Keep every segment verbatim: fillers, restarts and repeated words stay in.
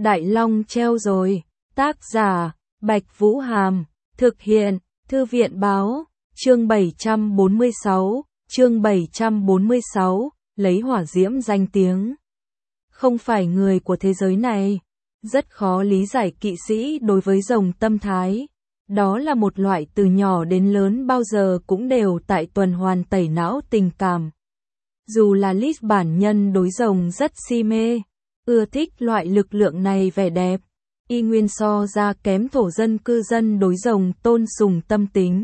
Đại Long treo rồi. Tác giả, Bạch Vũ Hàm. Thực hiện, Thư viện Báo. Chương bảy trăm bốn mươi sáu. Chương bảy trăm bốn mươi sáu. Lấy hỏa diễm danh tiếng. Không phải người của thế giới này. Rất khó lý giải kỵ sĩ đối với rồng tâm thái. Đó là một loại từ nhỏ đến lớn bao giờ cũng đều tại tuần hoàn tẩy não tình cảm. Dù là Liz bản nhân đối rồng rất si mê, ưa thích loại lực lượng này vẻ đẹp, y nguyên so ra kém thổ dân cư dân đối rồng tôn sùng tâm tính.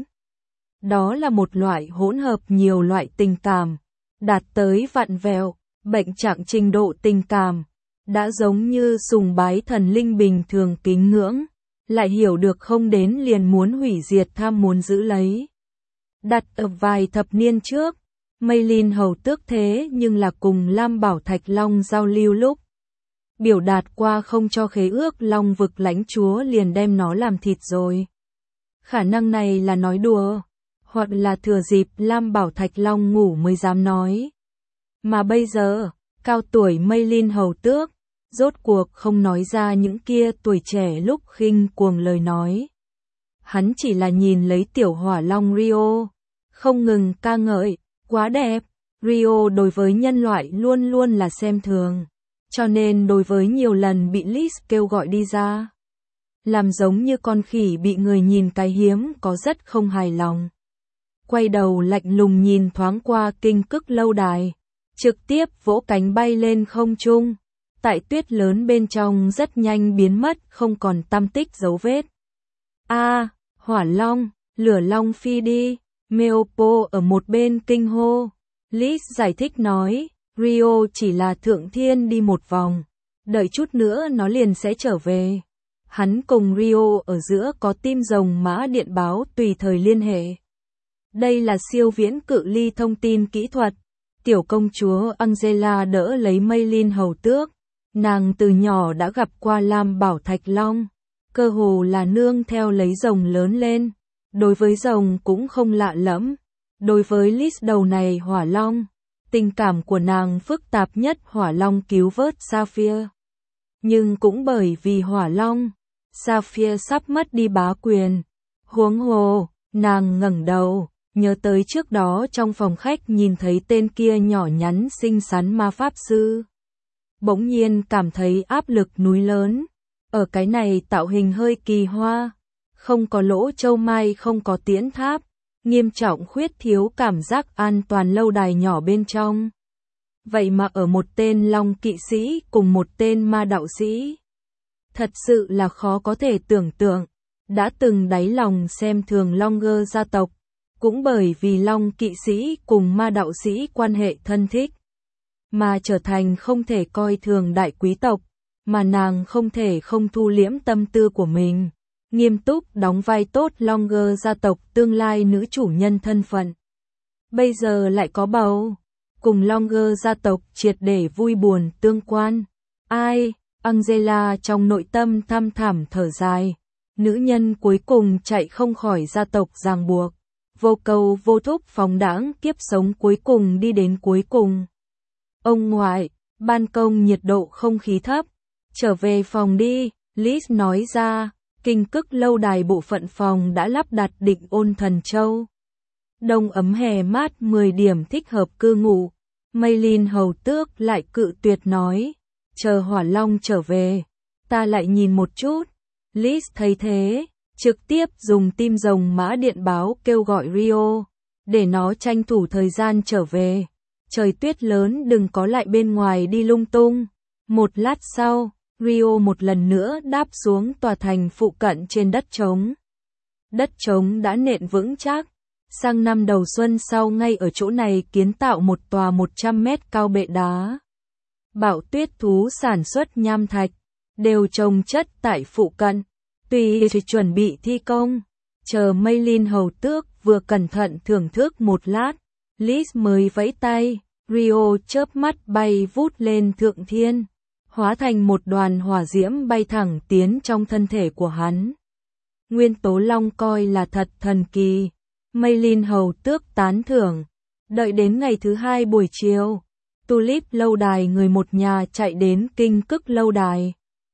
Đó là một loại hỗn hợp nhiều loại tình cảm, đạt tới vặn vẹo, bệnh trạng trình độ tình cảm, đã giống như sùng bái thần linh bình thường kính ngưỡng, lại hiểu được không đến liền muốn hủy diệt tham muốn giữ lấy. Đặt ở vài thập niên trước, Mây Linh hầu tước thế nhưng là cùng Lam Bảo Thạch Long giao lưu lúc biểu đạt qua không cho khế ước Long vực lãnh chúa liền đem nó làm thịt rồi. Khả năng này là nói đùa, hoặc là thừa dịp Lam Bảo Thạch Long ngủ mới dám nói. Mà bây giờ, cao tuổi Mây Linh hầu tước, rốt cuộc không nói ra những kia tuổi trẻ lúc khinh cuồng lời nói. Hắn chỉ là nhìn lấy tiểu hỏa long Rio, không ngừng ca ngợi, quá đẹp. Rio đối với nhân loại luôn luôn là xem thường, cho nên đối với nhiều lần bị Liz kêu gọi đi ra, làm giống như con khỉ bị người nhìn cái hiếm có rất không hài lòng. Quay đầu lạnh lùng nhìn thoáng qua kinh cức lâu đài, trực tiếp vỗ cánh bay lên không trung. Tại tuyết lớn bên trong rất nhanh biến mất không còn tăm tích dấu vết. A, à, hỏa long, lửa long phi đi, Meopo ở một bên kinh hô. Liz giải thích nói, Rio chỉ là thượng thiên đi một vòng, đợi chút nữa nó liền sẽ trở về. Hắn cùng Rio ở giữa có tim rồng mã điện báo tùy thời liên hệ. Đây là siêu viễn cự ly thông tin kỹ thuật. Tiểu công chúa Angela đỡ lấy Mây Linh hầu tước. Nàng từ nhỏ đã gặp qua Lam Bảo Thạch Long, cơ hồ là nương theo lấy rồng lớn lên, đối với rồng cũng không lạ lẫm. Đối với Liz đầu này hỏa long, tình cảm của nàng phức tạp nhất hỏa long cứu vớt Sapphire. Nhưng cũng bởi vì hỏa long, Sapphire sắp mất đi bá quyền. Huống hồ, nàng ngẩng đầu, nhớ tới trước đó trong phòng khách nhìn thấy tên kia nhỏ nhắn xinh xắn ma pháp sư. Bỗng nhiên cảm thấy áp lực núi lớn, ở cái này tạo hình hơi kỳ hoa, không có lỗ châu mai không có tiễn tháp, nghiêm trọng khuyết thiếu cảm giác an toàn lâu đài nhỏ bên trong. Vậy mà ở một tên long kỵ sĩ cùng một tên ma đạo sĩ. Thật sự là khó có thể tưởng tượng, đã từng đáy lòng xem thường Longer gia tộc, cũng bởi vì long kỵ sĩ cùng ma đạo sĩ quan hệ thân thích, mà trở thành không thể coi thường đại quý tộc, mà nàng không thể không thu liễm tâm tư của mình, nghiêm túc đóng vai tốt Longer gia tộc tương lai nữ chủ nhân thân phận. Bây giờ lại có bầu, cùng Longer gia tộc triệt để vui buồn tương quan. Ai, Angela trong nội tâm thăm thẳm thở dài, nữ nhân cuối cùng chạy không khỏi gia tộc ràng buộc, vô cầu vô thúc phóng đãng kiếp sống cuối cùng đi đến cuối cùng. Ông ngoại, ban công nhiệt độ không khí thấp, trở về phòng đi, Liz nói ra, kinh cức lâu đài bộ phận phòng đã lắp đặt định ôn thần châu. Đông ấm hè mát mười điểm thích hợp cư ngụ, Mây Linh hầu tước lại cự tuyệt nói, chờ hỏa long trở về, ta lại nhìn một chút. Liz thấy thế, trực tiếp dùng tim rồng mã điện báo kêu gọi Rio, để nó tranh thủ thời gian trở về. Trời tuyết lớn đừng có lại bên ngoài đi lung tung. Một lát sau, Rio một lần nữa đáp xuống tòa thành phụ cận trên đất trống. Đất trống đã nện vững chắc. Sang năm đầu xuân sau ngay ở chỗ này kiến tạo một tòa một trăm mét cao bệ đá. Bảo tuyết thú sản xuất nham thạch, đều trồng chất tại phụ cận. Tùy chuẩn bị thi công, chờ Mây Linh hầu tước vừa cẩn thận thưởng thức một lát. Liz mới vẫy tay, Rio chớp mắt bay vút lên thượng thiên, hóa thành một đoàn hỏa diễm bay thẳng tiến trong thân thể của hắn. Nguyên tố long coi là thật thần kỳ, Mây Linh hầu tước tán thưởng. Đợi đến ngày thứ hai buổi chiều, Tulip lâu đài người một nhà chạy đến kinh cức lâu đài.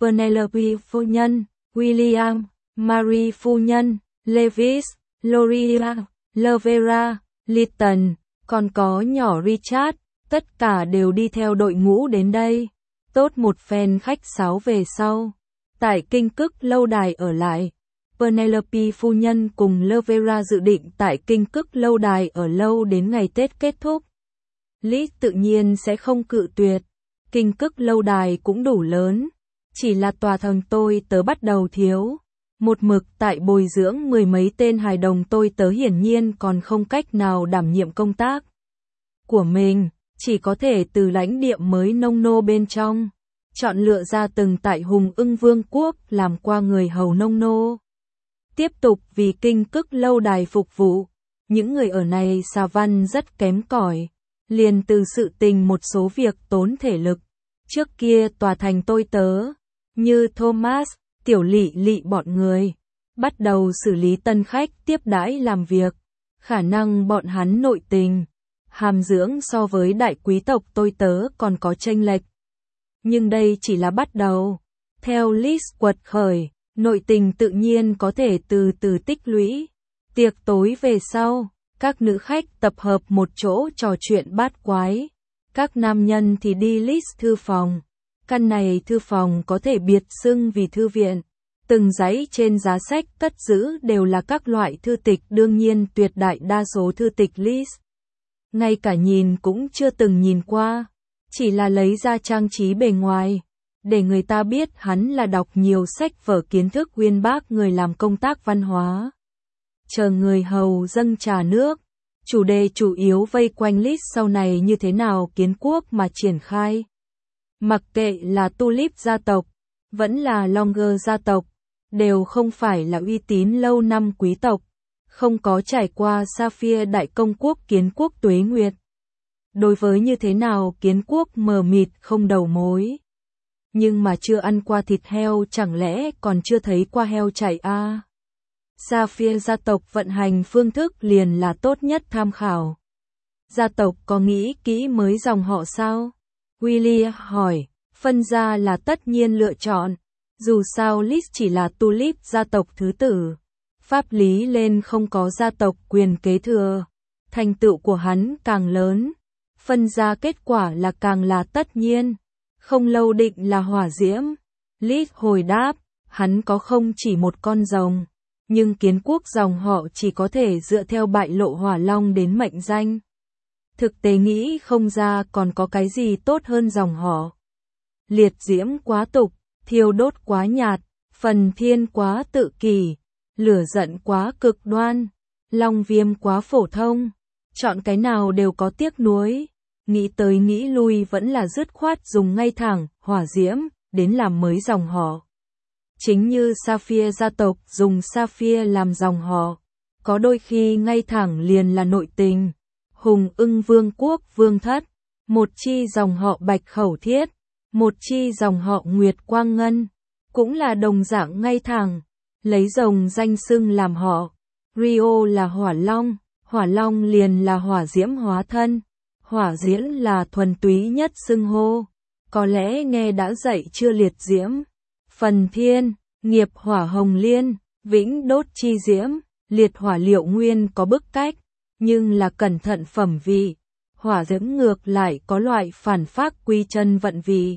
Penelope phu nhân, William, Marie phu nhân, Lewis, Loria, Lovera, Lytton, còn có nhỏ Richard, tất cả đều đi theo đội ngũ đến đây. Tốt một phen khách sáo về sau. Tại Kinh Cức lâu đài ở lại. Penelope phu nhân cùng Lovera dự định tại Kinh Cức lâu đài ở lâu đến ngày Tết kết thúc. Liz tự nhiên sẽ không cự tuyệt. Kinh Cức lâu đài cũng đủ lớn. Chỉ là tòa thần tôi tớ bắt đầu thiếu. Một mực tại bồi dưỡng mười mấy tên hài đồng tôi tớ hiển nhiên còn không cách nào đảm nhiệm công tác của mình, chỉ có thể từ lãnh địa mới nông nô bên trong, chọn lựa ra từng tại Hùng Ưng Vương quốc làm qua người hầu nông nô. Tiếp tục vì Kinh Cức lâu đài phục vụ, những người ở này xà văn rất kém cỏi, liền từ sự tình một số việc tốn thể lực. Trước kia tòa thành tôi tớ, như Thomas, Tiểu Lị Lị bọn người, bắt đầu xử lý tân khách tiếp đãi làm việc, khả năng bọn hắn nội tình, hàm dưỡng so với đại quý tộc tôi tớ còn có chênh lệch. Nhưng đây chỉ là bắt đầu. Theo Liz quật khởi, nội tình tự nhiên có thể từ từ tích lũy. Tiệc tối về sau, các nữ khách tập hợp một chỗ trò chuyện bát quái. Các nam nhân thì đi Liz thư phòng. Căn này thư phòng có thể biệt xưng vì thư viện. Từng dãy trên giá sách cất giữ đều là các loại thư tịch, đương nhiên tuyệt đại đa số thư tịch Liz ngay cả nhìn cũng chưa từng nhìn qua, chỉ là lấy ra trang trí bề ngoài, để người ta biết hắn là đọc nhiều sách vở kiến thức uyên bác người làm công tác văn hóa. Chờ người hầu dâng trà nước, chủ đề chủ yếu vây quanh Liz sau này như thế nào kiến quốc mà triển khai. Mặc kệ là Tulip gia tộc, vẫn là Longer gia tộc, đều không phải là uy tín lâu năm quý tộc, không có trải qua Sapphire đại công quốc kiến quốc tuế nguyệt. Đối với như thế nào kiến quốc mờ mịt không đầu mối. Nhưng mà chưa ăn qua thịt heo chẳng lẽ còn chưa thấy qua heo chạy a? À? Sapphire gia tộc vận hành phương thức liền là tốt nhất tham khảo. Gia tộc có nghĩ kỹ mới dòng họ sao? William hỏi, phân gia là tất nhiên lựa chọn. Dù sao Liz chỉ là Tulip gia tộc thứ tử. Pháp lý lên không có gia tộc quyền kế thừa. Thành tựu của hắn càng lớn. Phân gia kết quả là càng là tất nhiên. Không lâu định là hỏa diễm. Liz hồi đáp, hắn có không chỉ một con rồng. Nhưng kiến quốc dòng họ chỉ có thể dựa theo bại lộ hỏa long đến mệnh danh. Thực tế nghĩ không ra còn có cái gì tốt hơn dòng họ. Liệt diễm quá tục, thiêu đốt quá nhạt, phần thiên quá tự kỷ, lửa giận quá cực đoan, long viêm quá phổ thông. Chọn cái nào đều có tiếc nuối. Nghĩ tới nghĩ lui vẫn là dứt khoát dùng ngay thẳng, hỏa diễm, đến làm mới dòng họ. Chính như Sapphire gia tộc dùng Sapphire làm dòng họ. Có đôi khi ngay thẳng liền là nội tình. Hùng Ưng Vương quốc vương thất. Một chi dòng họ Bạch Khẩu Thiết. Một chi dòng họ Nguyệt Quang Ngân. Cũng là đồng dạng ngay thẳng. Lấy rồng danh xưng làm họ. Rio là hỏa long. Hỏa long liền là hỏa diễm hóa thân. Hỏa diễm là thuần túy nhất xưng hô. Có lẽ nghe đã dậy chưa liệt diễm. Phần thiên, nghiệp hỏa hồng liên, vĩnh đốt chi diễm, liệt hỏa liệu nguyên có bức cách, nhưng là cẩn thận phẩm vị. Hỏa diễm ngược lại có loại phản phác quy chân vận vị.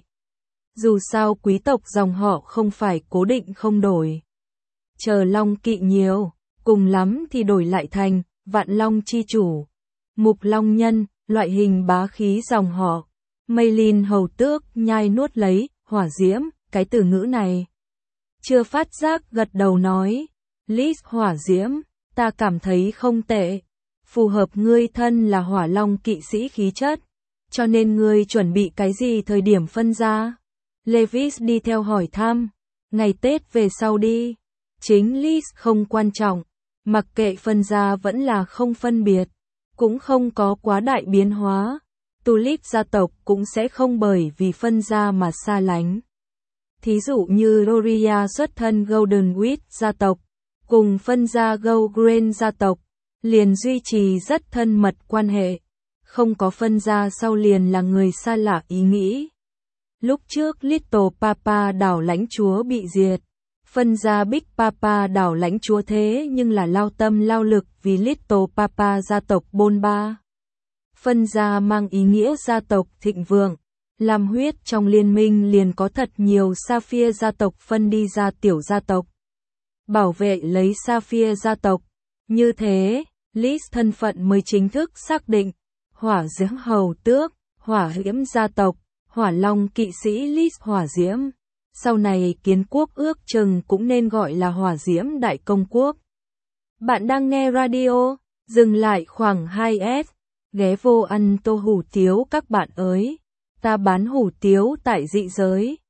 Dù sao quý tộc dòng họ không phải cố định không đổi. Chờ long kỵ nhiều, cùng lắm thì đổi lại thành vạn long chi chủ. Mục long nhân, loại hình bá khí dòng họ. Mây Linh hầu tước nhai nuốt lấy, hỏa diễm, cái từ ngữ này. Chưa phát giác gật đầu nói. Liz hỏa diễm, ta cảm thấy không tệ. Phù hợp ngươi thân là hỏa long kỵ sĩ khí chất. Cho nên ngươi chuẩn bị cái gì thời điểm phân ra? Lewis đi theo hỏi thăm. Ngày Tết về sau đi. Chính Liz không quan trọng. Mặc kệ phân ra vẫn là không phân biệt. Cũng không có quá đại biến hóa. Tulip gia tộc cũng sẽ không bởi vì phân ra mà xa lánh. Thí dụ như Loria xuất thân Golden Wheat gia tộc, cùng phân ra Gold Grain gia tộc, liền duy trì rất thân mật quan hệ. Không có phân ra sau liền là người xa lạ ý nghĩ. Lúc trước Little Papa đảo lãnh chúa bị diệt, phân ra Big Papa đảo lãnh chúa thế nhưng là lao tâm lao lực vì Little Papa gia tộc bôn ba. Phân ra mang ý nghĩa gia tộc thịnh vượng, làm huyết trong liên minh liền có thật nhiều Sapphire gia tộc phân đi ra tiểu gia tộc. Bảo vệ lấy Sapphire gia tộc, như thế, Liz thân phận mới chính thức xác định, hỏa diễm hầu tước, hỏa diễm gia tộc, hỏa long kỵ sĩ Liz hỏa diễm. Sau này kiến quốc ước chừng cũng nên gọi là hỏa diễm đại công quốc. Bạn đang nghe radio, dừng lại khoảng hai s, ghé vô ăn tô hủ tiếu các bạn ơi. Ta bán hủ tiếu tại dị giới.